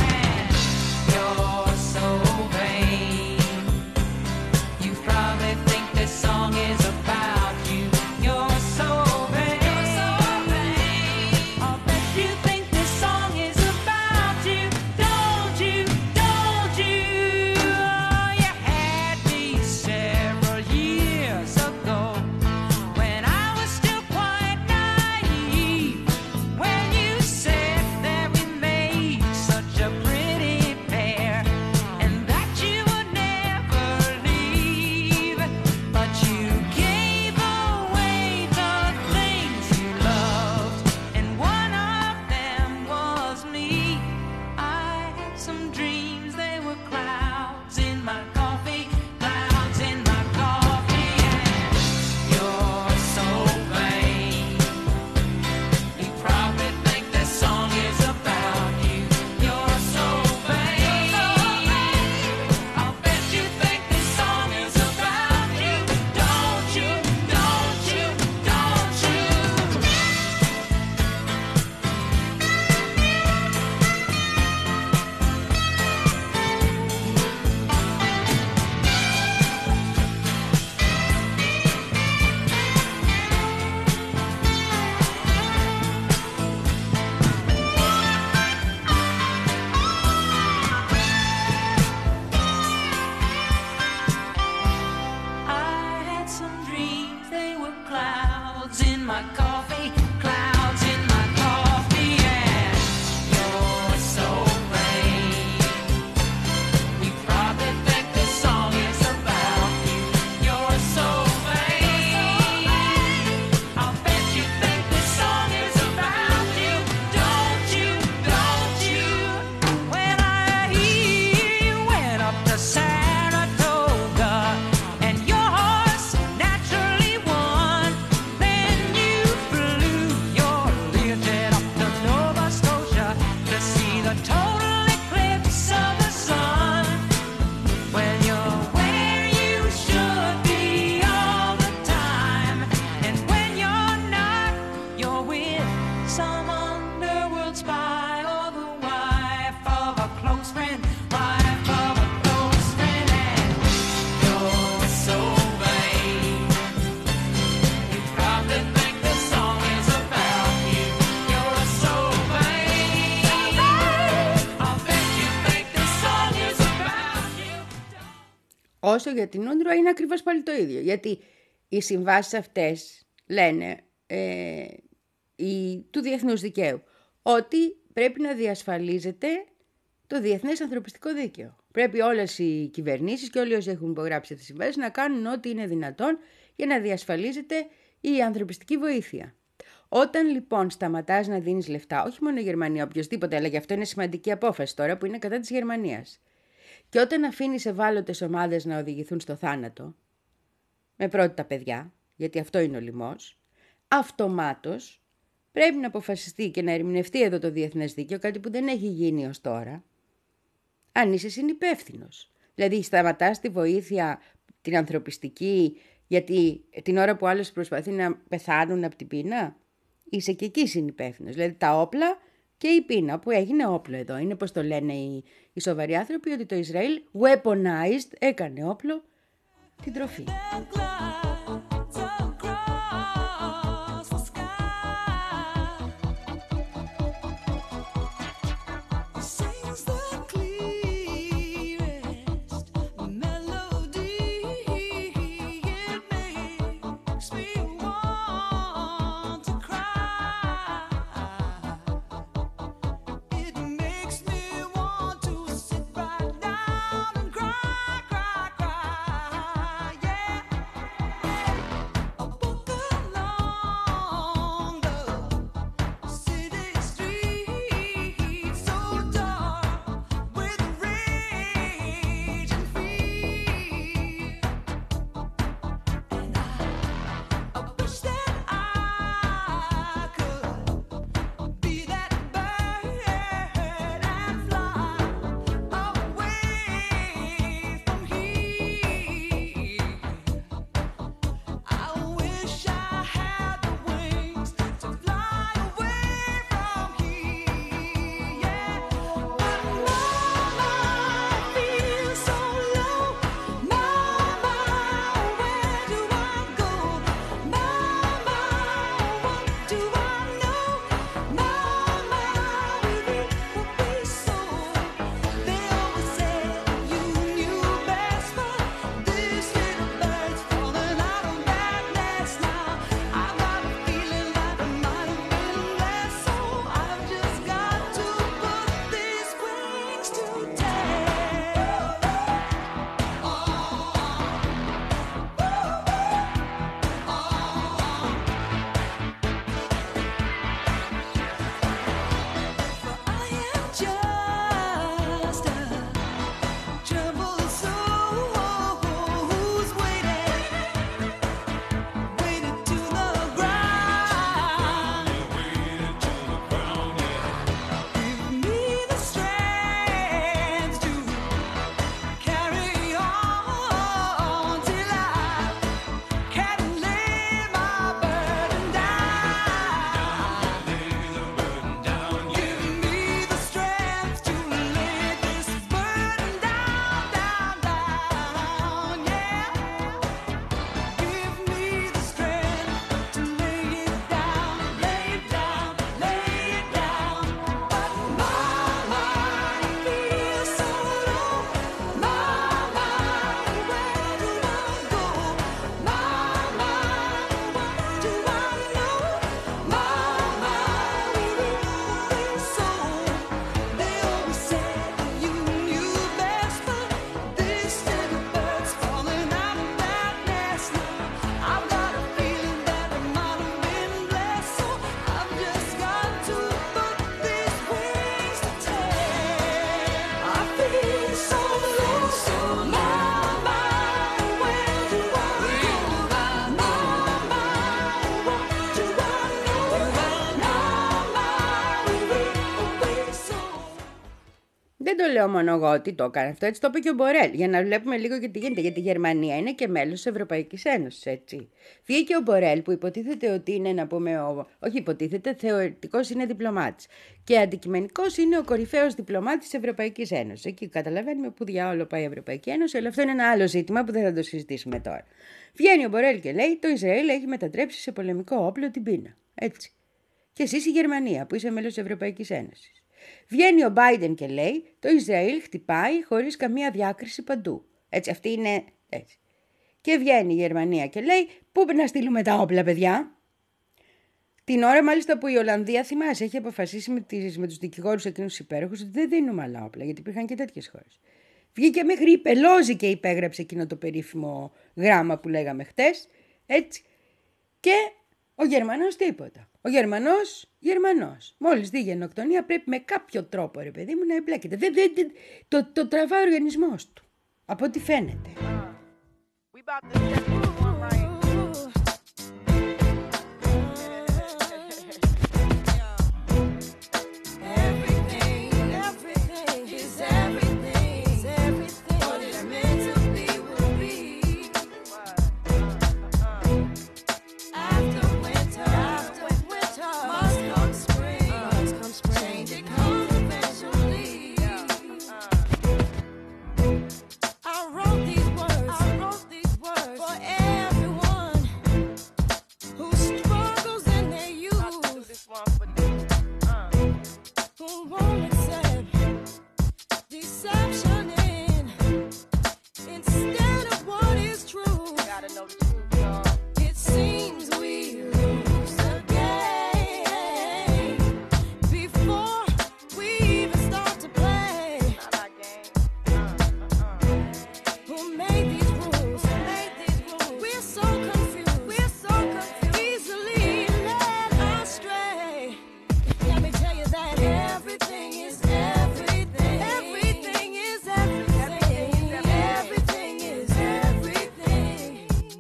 Speaker 1: Όσο για την Ούντρο είναι ακριβώς πάλι το ίδιο. Γιατί οι συμβάσεις αυτές λένε ε, η, του διεθνούς δικαίου ότι πρέπει να διασφαλίζεται το διεθνές ανθρωπιστικό δίκαιο. Πρέπει όλες οι κυβερνήσεις και όλοι όσοι έχουν υπογράψει τις συμβάσεις να κάνουν ό,τι είναι δυνατόν για να διασφαλίζεται η ανθρωπιστική βοήθεια. Όταν λοιπόν σταματάς να δίνεις λεφτά, όχι μόνο η Γερμανία, οποιοδήποτε, αλλά γι' αυτό είναι σημαντική απόφαση τώρα που είναι κατά της Γερμανίας. Και όταν αφήνεις ευάλωτες ομάδες να οδηγηθούν στο θάνατο, με πρώτη τα παιδιά, γιατί αυτό είναι ο λοιμός, αυτομάτως πρέπει να αποφασιστεί και να ερμηνευτεί εδώ το διεθνές δίκαιο, κάτι που δεν έχει γίνει ως τώρα, αν είσαι συνυπεύθυνος. Δηλαδή σταματάς τη βοήθεια, την ανθρωπιστική, γιατί την ώρα που άλλος προσπαθεί να πεθάνουν από την πείνα, είσαι και εκεί συνυπεύθυνος. Δηλαδή τα όπλα και η πείνα που έγινε όπλο εδώ. Είναι πως το λένε οι, οι σοβαροί άνθρωποι, ότι το Ισραήλ weaponized, έκανε όπλο την τροφή. Δεν το λέω μόνο εγώ ότι το έκανε αυτό, έτσι το είπε και ο Μπορέλ, για να βλέπουμε λίγο και τι γίνεται. Γιατί η Γερμανία είναι και μέλος της Ευρωπαϊκής Ένωσης, έτσι. Βγήκε ο Μπορέλ που υποτίθεται ότι είναι, να πούμε, ο... όχι υποτίθεται, θεωρητικός είναι διπλωμάτης. Και αντικειμενικός είναι ο κορυφαίος διπλωμάτης της Ευρωπαϊκής Ένωσης. Εκεί καταλαβαίνουμε πού διάολο πάει η Ευρωπαϊκή Ένωση, αλλά αυτό είναι ένα άλλο ζήτημα που δεν θα το συζητήσουμε τώρα. Βγαίνει ο Μπορέλ και λέει: το Ισραήλ έχει μετατρέψει σε πολεμικό όπλο την πείνα. Έτσι. Και εσείς η Γερμανία που είσαι μέλος της Ευρωπαϊκής Ένωσης. Βγαίνει ο Biden και λέει: το Ισραήλ χτυπάει χωρίς καμία διάκριση παντού. Έτσι, αυτή είναι έτσι. Και βγαίνει η Γερμανία και λέει: πού να στείλουμε τα όπλα, παιδιά. Την ώρα μάλιστα που η Ολλανδία, θυμάσαι, έχει αποφασίσει με, τις, με τους δικηγόρους εκείνους τους υπέροχους ότι δεν δίνουμε άλλα όπλα, γιατί υπήρχαν και τέτοιες χώρες. Βγήκε μέχρι η Πελόζη και υπέγραψε εκείνο το περίφημο γράμμα που λέγαμε χτες. Έτσι. Και Ο Γερμανός τίποτα. Ο Γερμανός, Γερμανός. Μόλις δει γενοκτονία πρέπει με κάποιο τρόπο, ρε παιδί μου, να εμπλέκεται. Δεν, δεν, δεν, το, το τραβάει ο οργανισμός του. Από ό,τι φαίνεται.
Speaker 6: We about to step into one right.
Speaker 5: Everything, everything is everything, is everything. What is meant to be will be. After winter, after winter, must come spring, must come spring. Change it comes eventually. I wrote these words, I wrote these words for everyone who struggles in their youth,
Speaker 6: This one for you. Uh.
Speaker 5: who won't accept deception in instead of what is true.
Speaker 6: Gotta know the truth, y'all.
Speaker 5: It seems we lose the game before we even start to play.
Speaker 6: Not our game. Uh, uh, uh.
Speaker 5: Who made these rules? Who made these rules? We're so confused. We're so confused. Easily led astray. Let me tell you that everything is everything. Everything is everything. Everything is everything.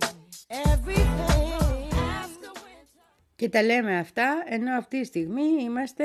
Speaker 5: Everything. After winter.
Speaker 1: Και τα λέμε αυτά, ενώ αυτή τη στιγμή είμαστε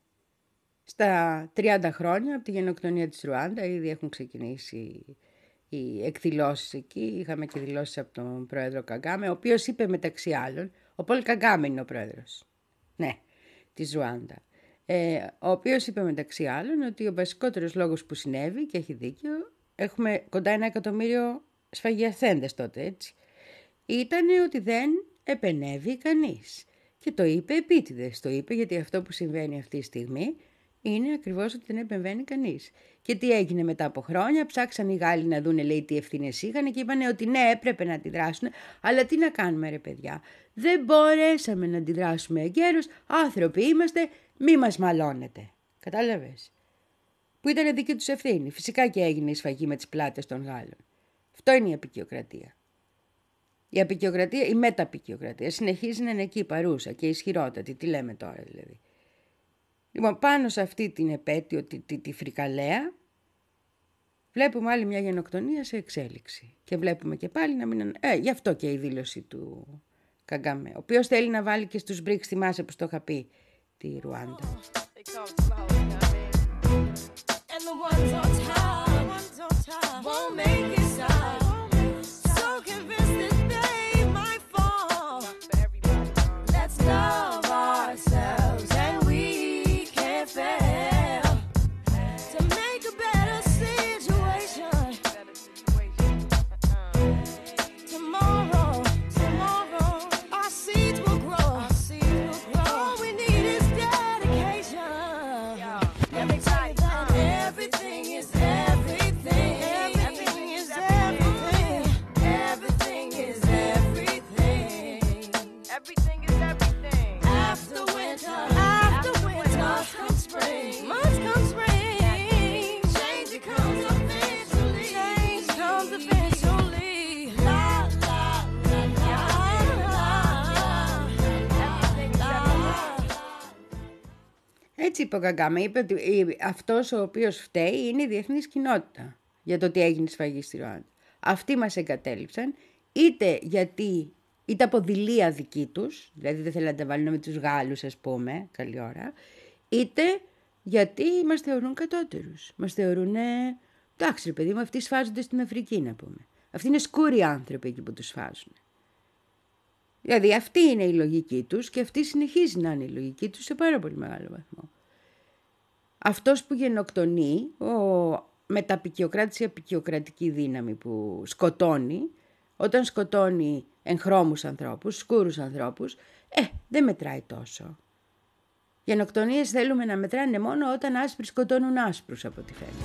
Speaker 1: στα τριάντα χρόνια από τη γενοκτονία της Ρουάντα. Ήδη έχουν ξεκινήσει οι εκδηλώσεις εκεί. Είχαμε και δηλώσεις από τον πρόεδρο Καγκάμε, ο οποίος είπε μεταξύ άλλων, ο Πολ Καγκάμε είναι ο πρόεδρος, ναι, της Ρουάντα, ε, ο οποίος είπε μεταξύ άλλων ότι ο βασικότερος λόγος που συνέβη, και έχει δίκιο, έχουμε κοντά ένα εκατομμύριο σφαγιαθέντες τότε, έτσι, ήταν ότι δεν επενέβη κανείς. Και το είπε επίτηδες, το είπε γιατί αυτό που συμβαίνει αυτή τη στιγμή είναι ακριβώς ότι δεν επεμβαίνει κανείς. Και τι έγινε μετά από χρόνια, ψάξαν οι Γάλλοι να δούνε, λέει, τι ευθύνες είχαν και είπανε ότι ναι, έπρεπε να αντιδράσουν, αλλά τι να κάνουμε, ρε παιδιά. Δεν μπορέσαμε να αντιδράσουμε εγκαίρως, άνθρωποι είμαστε, μη μας μαλώνετε. Κατάλαβες. Που ήταν δική τους ευθύνη. Φυσικά και έγινε η σφαγή με τις πλάτες των Γάλλων. Αυτό είναι η απικιοκρατία. Η απικιοκρατία, η μεταπικιοκρατία συνεχίζει να είναι εκεί παρούσα και ισχυρότατη. Τι λέμε τώρα δηλαδή. Λοιπόν, πάνω σε αυτή την επέτειο, τη, τη, τη φρικαλέα, βλέπουμε άλλη μια γενοκτονία σε εξέλιξη. Και βλέπουμε και πάλι να μην... Ε, γι' αυτό και η δήλωση του Καγκάμε, ο οποίος θέλει να βάλει και στους μπρικς, θυμάσαι που το είχα πει, τη Ρουάντα.
Speaker 6: They come slow, you know what I mean?
Speaker 5: And the ones on top, the ones on top won't make it stop. So convinced that they might fall.
Speaker 6: For everybody, uh.
Speaker 5: Let's love ourselves and we can't fail to make a better situation.
Speaker 6: Better situation. Uh.
Speaker 5: Tomorrow, tomorrow, our seeds will grow. Our seeds will grow. All we need is dedication. Let me tell you that everything is everything. Everything is everything. Everything is everything.
Speaker 6: Everything is everything.
Speaker 5: After winter, after winter, must come spring. Must come spring. Change it comes eventually. Change comes eventually. La la la la la la.
Speaker 1: Έτσι είπε ο Καγκάμε, είπε ότι η- αυτός ο οποίος φταίει είναι η διεθνής κοινότητα για το ότι έγινε σφαγή στη Ρουάντα. Αυτοί μας εγκατέλειψαν, είτε γιατί, είτε από δειλία δική τους, δηλαδή δεν θέλουν να τα βάλουν με τους Γάλλους, ας πούμε, καλή ώρα, είτε γιατί μας θεωρούν κατώτερους. Μας θεωρούν, ε, εντάξει ρε παιδί μου, αυτοί σφάζονται στην Αφρική, να πούμε. Αυτοί είναι σκούροι άνθρωποι εκεί που τους σφάζουν. Δηλαδή αυτή είναι η λογική τους και αυτή συνεχίζει να είναι η λογική τους σε πάρα πολύ μεγάλο βαθμό. Αυτός που γενοκτονεί, ο μεταπικιοκράτης ή απικιοκρατική δύναμη που σκοτώνει, όταν σκοτώνει εγχρώμους ανθρώπους, σκούρους ανθρώπους, ε, δεν μετράει τόσο. Γενοκτονίες θέλουμε να μετράνε μόνο όταν άσπροι σκοτώνουν άσπρους, από ό,τι φαίνεται.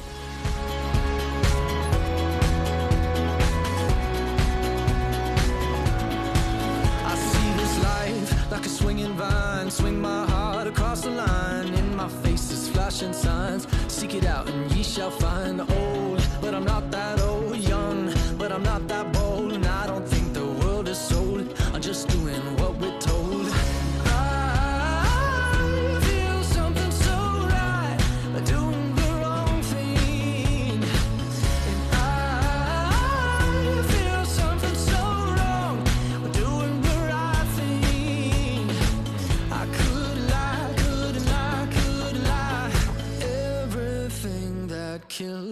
Speaker 4: I see this life like a swinging vine. Swing my heart across the line. In my face is flashing signs. Seek it out and ye shall find. Old, but I'm not that old. Young, but I'm not that bold. And I don't think the world is sold. I'm just doing what we're told.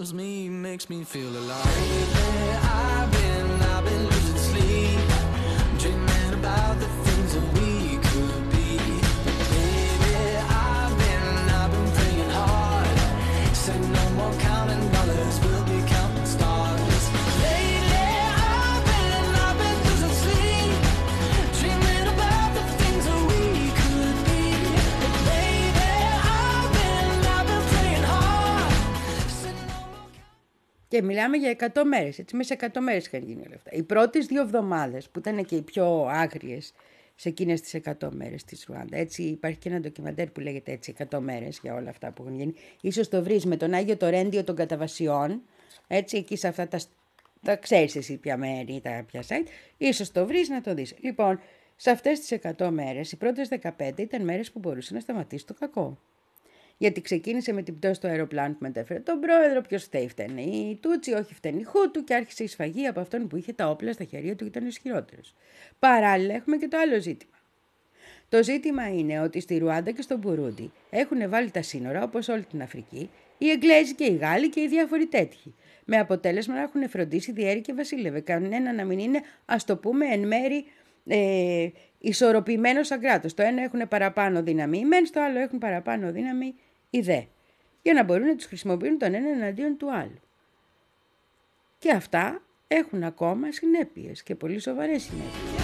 Speaker 4: kills me, makes me feel alive. Lately I've been, I've been losing sleep, dreaming about the things that we could be. Baby, I've been, I've been praying hard, said no more counting dollars, we'll be counting stars. Lately I've been, I've been losing sleep, dreaming about the things that we could be. Baby, I've been, I've been praying hard, said no more.
Speaker 1: Και μιλάμε για εκατό μέρες, έτσι, μέσα σε εκατό μέρες είχαν γίνει όλα αυτά. Οι πρώτες δύο εβδομάδες που ήταν και οι πιο άγριες σε εκείνες τις εκατό μέρες της Ρουάντα. Έτσι υπάρχει και ένα ντοκιμαντέρ που λέγεται έτσι εκατό μέρες για όλα αυτά που έχουν γίνει. Ίσως το βρεις με τον Άγιο Τορέντιο των Καταβασιών, έτσι εκεί σε αυτά τα, τα ξέρεις εσύ ποια μέρη, τα ποια site. Ίσως το βρεις να το δεις. Λοιπόν, σε αυτές τις εκατό μέρες, οι πρώτες δεκαπέντε ήταν μέρες που μπορούσε να σταματήσει το κακό. Γιατί ξεκίνησε με την πτώση του αεροπλάνου που μετέφερε τον πρόεδρο, ποιος φταίει, φταίνει η Τούτσι, όχι φταίνει η Χούτου, και άρχισε η σφαγή από αυτόν που είχε τα όπλα στα χέρια του και ήταν ισχυρότερος. Παράλληλα έχουμε και το άλλο ζήτημα. Το ζήτημα είναι ότι στη Ρουάντα και στο Μπουρούντι έχουν βάλει τα σύνορα, όπως όλη την Αφρική, οι Εγγλέζοι και οι Γάλλοι και οι διάφοροι τέτοιοι. Με αποτέλεσμα να έχουν φροντίσει διέρη και βασίλευε. Κανένα να μην είναι, ας το πούμε, εν μέρη ε, ισορροπημένο σαν κράτος. Το ένα έχουν παραπάνω δύναμη οι μεν, στο άλλο έχουν παραπάνω δύναμη οι δε. Για να μπορούν να τους χρησιμοποιούν τον ένα εναντίον του άλλου. Και αυτά έχουν ακόμα συνέπειες και πολύ σοβαρές συνέπειες.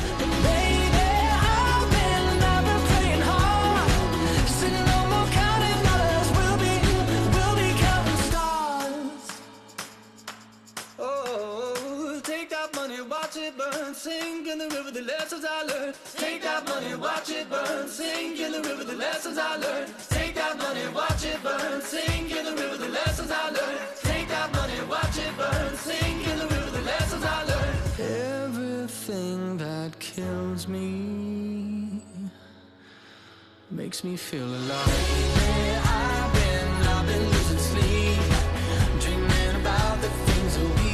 Speaker 4: Watch it burn, sink in the river, the lessons I learned. Take that money, watch it burn, sink in the river, the lessons I learned. Take that money, watch it burn, sink in the river, the lessons I learned. Take that money, watch it burn, sink in the river, the lessons I learned. Everything that kills me makes me feel alive. I've been, I've been losing sleep, dreaming about the things that we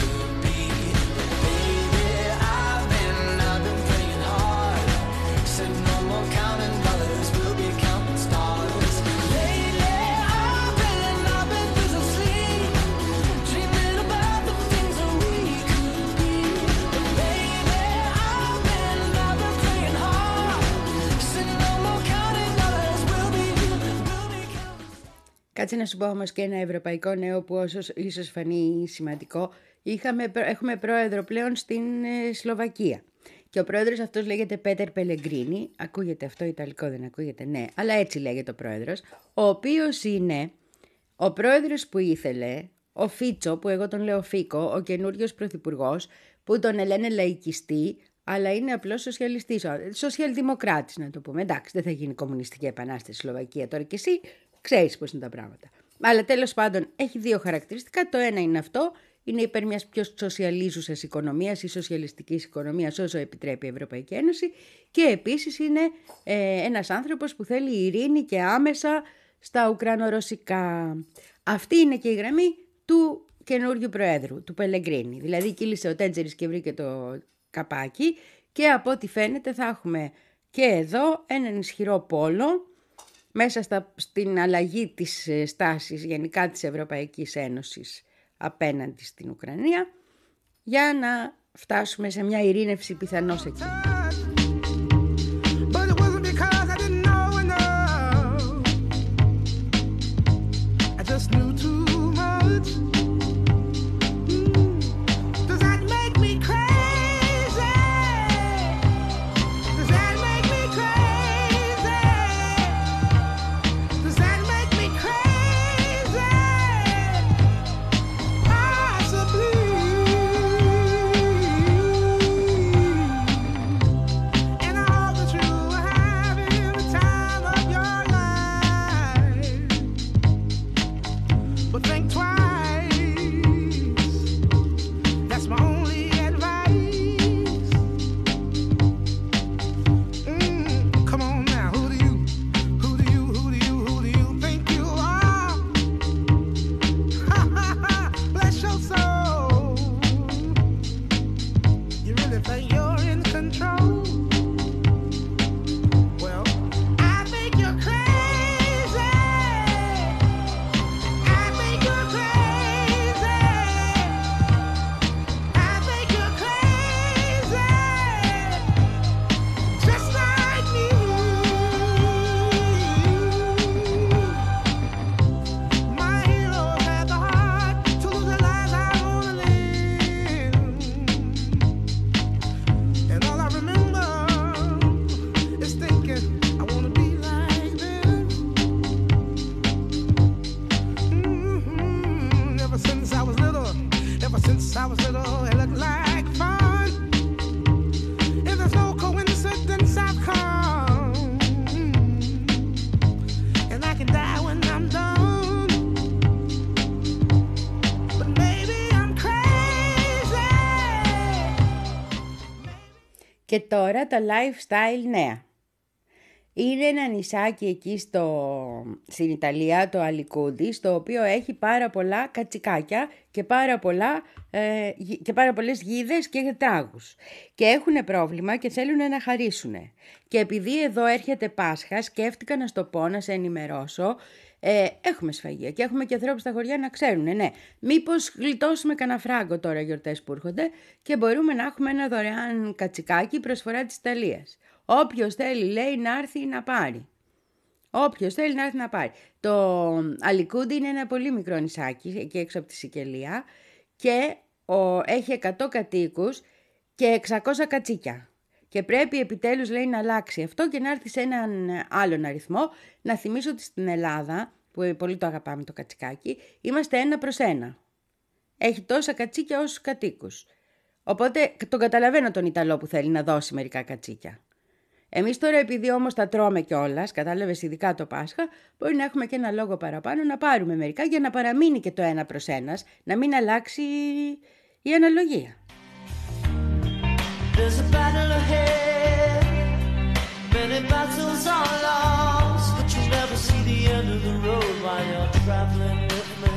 Speaker 1: Κάτσε να σου πω όμως και ένα ευρωπαϊκό νέο που όσο ίσως φανεί σημαντικό. Είχαμε, έχουμε πρόεδρο πλέον στην ε, Σλοβακία. Και ο πρόεδρος αυτός λέγεται Πέτερ Πελεγκρίνι. Ακούγεται αυτό ιταλικό, δεν ακούγεται? Ναι, αλλά έτσι λέγεται ο πρόεδρος. Ο οποίος είναι ο πρόεδρος που ήθελε, ο Φίτσο, που εγώ τον λέω Φίκο, ο καινούριος πρωθυπουργός, που τον λένε λαϊκιστή, αλλά είναι απλώς σοσιαλιστής, σοσιαλδημοκράτης να το πούμε. Εντάξει, δεν θα γίνει κομμουνιστική επανάσταση στη Σλοβακία τώρα κι εσύ. Ξέρεις πώς είναι τα πράγματα. Αλλά τέλος πάντων έχει δύο χαρακτηριστικά. Το ένα είναι αυτό, είναι υπέρ μιας πιο σοσιαλίζουσας οικονομίας ή σοσιαλιστικής οικονομίας όσο επιτρέπει η Ευρωπαϊκή Ένωση, και επίσης είναι ε, ένας άνθρωπος που θέλει ειρήνη και άμεσα στα ουκρανο-ρωσικά. Αυτή είναι και η γραμμή του καινούριου Προέδρου, του Πελεγκρίνι. Δηλαδή κύλησε ο Τέτζερης και βρήκε το καπάκι, και από ό,τι φαίνεται θα έχουμε και εδώ έναν ισχυρό πόλο μέσα στα, στην αλλαγή της στάσης γενικά της Ευρωπαϊκής Ένωσης απέναντι στην Ουκρανία, για να φτάσουμε σε μια ειρήνευση πιθανώς εκεί.
Speaker 3: I was little, it looked like fun. If there's no coincidence, I've come. And I can die when I'm done. But maybe I'm crazy.
Speaker 1: Και τώρα τα lifestyle νέα. Είναι ένα νησάκι εκεί στο, στην Ιταλία, το Αλικούντι, στο οποίο έχει πάρα πολλά κατσικάκια και πάρα, πολλά, ε, και πάρα πολλές γίδες και τράγους. Και έχουν πρόβλημα και θέλουν να χαρίσουν. Και επειδή εδώ έρχεται Πάσχα, σκέφτηκα να στο πω, να σε ενημερώσω. Ε, έχουμε σφαγεία και έχουμε και ανθρώπους στα χωριά να ξέρουν, ναι. Μήπως γλιτώσουμε κανένα φράγκο τώρα γιορτές που έρχονται και μπορούμε να έχουμε ένα δωρεάν κατσικάκι προσφορά της Ιταλίας. Όποιος θέλει, λέει, να έρθει να πάρει. Όποιος θέλει να έρθει να πάρει. Το Αλικούντι είναι ένα πολύ μικρό νησάκι εκεί έξω από τη Σικελία και ο, έχει εκατό κατοίκους και εξακόσια κατσίκια. Και πρέπει επιτέλους, λέει, να αλλάξει αυτό και να έρθει σε έναν άλλον αριθμό. Να θυμίσω ότι στην Ελλάδα, που πολύ το αγαπάμε το κατσικάκι, είμαστε ένα προς ένα. Έχει τόσα κατσίκια όσους κατοίκους. Οπότε τον καταλαβαίνω τον Ιταλό που θέλει να δώσει μερικά κατσίκια. Εμείς τώρα, επειδή όμως τα τρώμε κιόλας, κατάλαβες, ειδικά το Πάσχα, μπορεί να έχουμε και ένα λόγο παραπάνω να πάρουμε μερικά για να παραμείνει και το ένα προς ένας, να μην αλλάξει η αναλογία.
Speaker 4: There's a battle ahead, many battles are lost, but you'll never see the end of the road while you're traveling with me.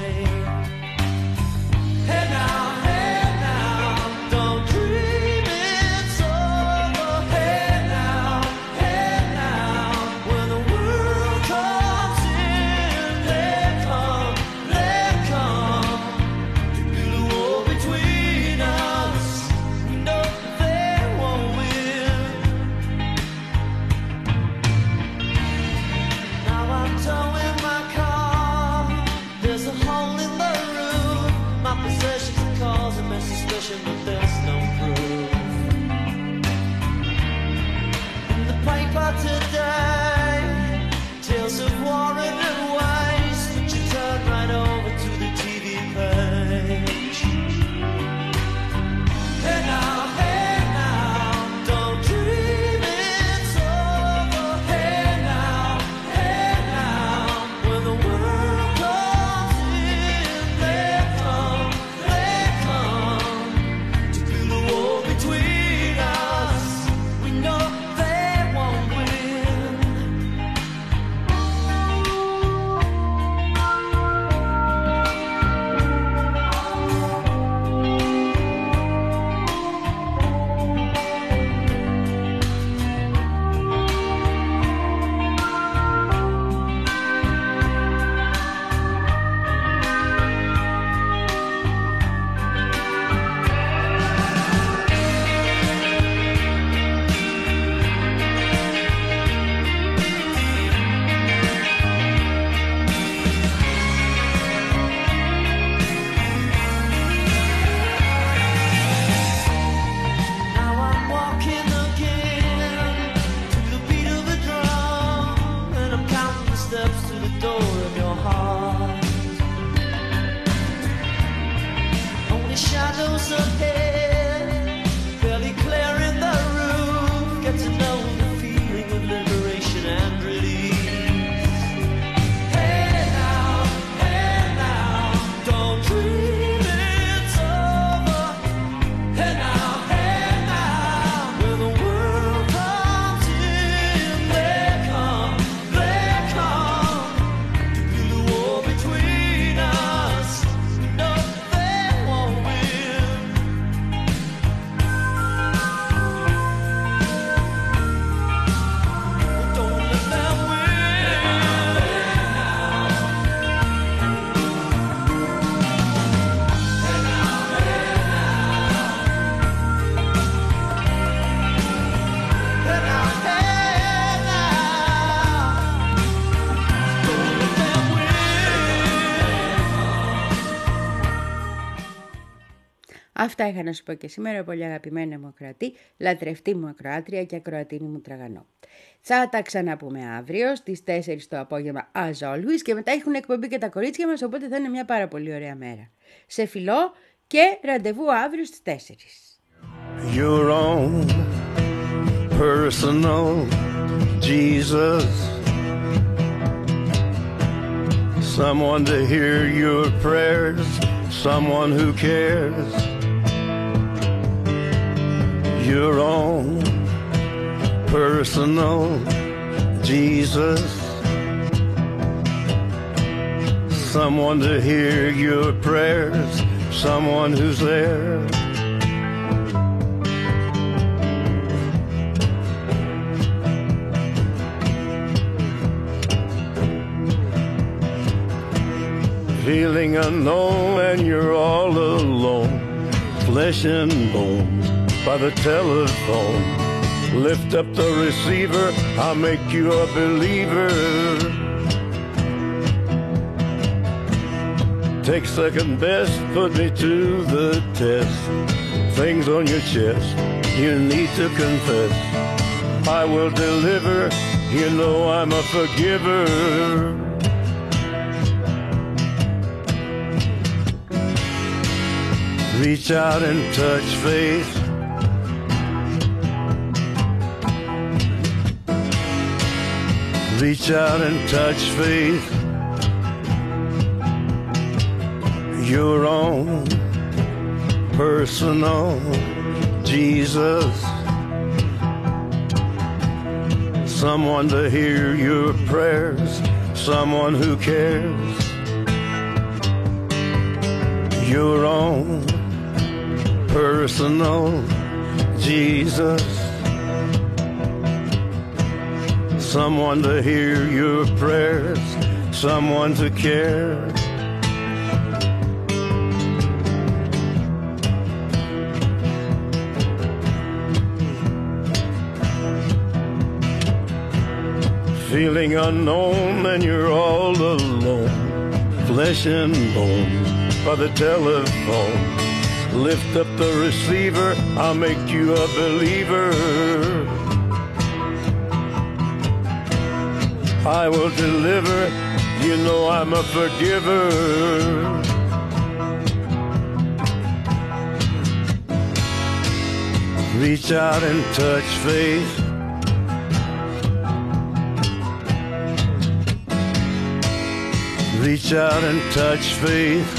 Speaker 4: Hey now, hey now, don't dream it's over. Hey now, hey now, when the world comes in, they come, they come to build a wall between us. We know they won't win. Now I'm towing my car. There's a hole in the roof. My possessions are causing me suspicion, but there's no proof. In the paper today, tales of war and waste, but you turn right over to the T V page. Hey now, hey now, don't dream it's over. Hey now, hey now, when the world comes in, they come, they come to build a wall between us. We know they won't win. Now I'm walking again to the beat of a drum, and I'm counting the steps to the door of your heart. Only shadows ahead, barely clearing the roof. Get to know the feeling of liberation and release. Hey now, hey now, don't dream it's over. Hey now, hey now, when the world comes in, they come, they come to build a wall between us. No, they won't win. Don't let them win. Hey now, hey now, don't let them win.
Speaker 1: Αυτά είχα να σου πω και σήμερα, πολύ αγαπημένα μου ακροατή, λατρευτή μου ακροάτρια και ακροατίνη μου τραγανό. Θα τα ξαναπούμε αύριο στις τέσσερις το απόγευμα, as always, και μετά έχουν εκπομπή και τα κορίτσια μας, οπότε θα είναι μια πάρα πολύ ωραία μέρα. Σε φιλώ Και ραντεβού αύριο στις τέσσερις.
Speaker 7: Your own personal Jesus, someone to hear your prayers, someone who cares. Your own personal Jesus, someone to hear your prayers, someone who's there. Feeling unknown and you're all alone, flesh and bone by the telephone. Lift up the receiver, I'll make you a believer. Take second best, put me to the test. Things on your chest, you need to confess. I will deliver, you know I'm a forgiver. Reach out and touch faith. Reach out and touch faith. Your own personal Jesus, someone to hear your prayers, someone who cares. Your own personal Jesus, someone to hear your prayers, someone to care. Feeling unknown and you're all alone, flesh and bone by the telephone. Lift up the receiver, I'll make you a believer. I will deliver, you know I'm a forgiver. Reach out and touch faith. Reach out and touch faith.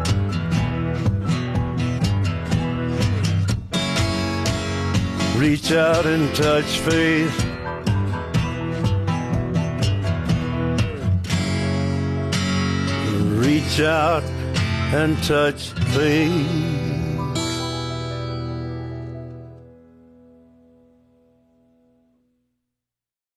Speaker 7: Reach out and touch faith. Reach out and touch faith.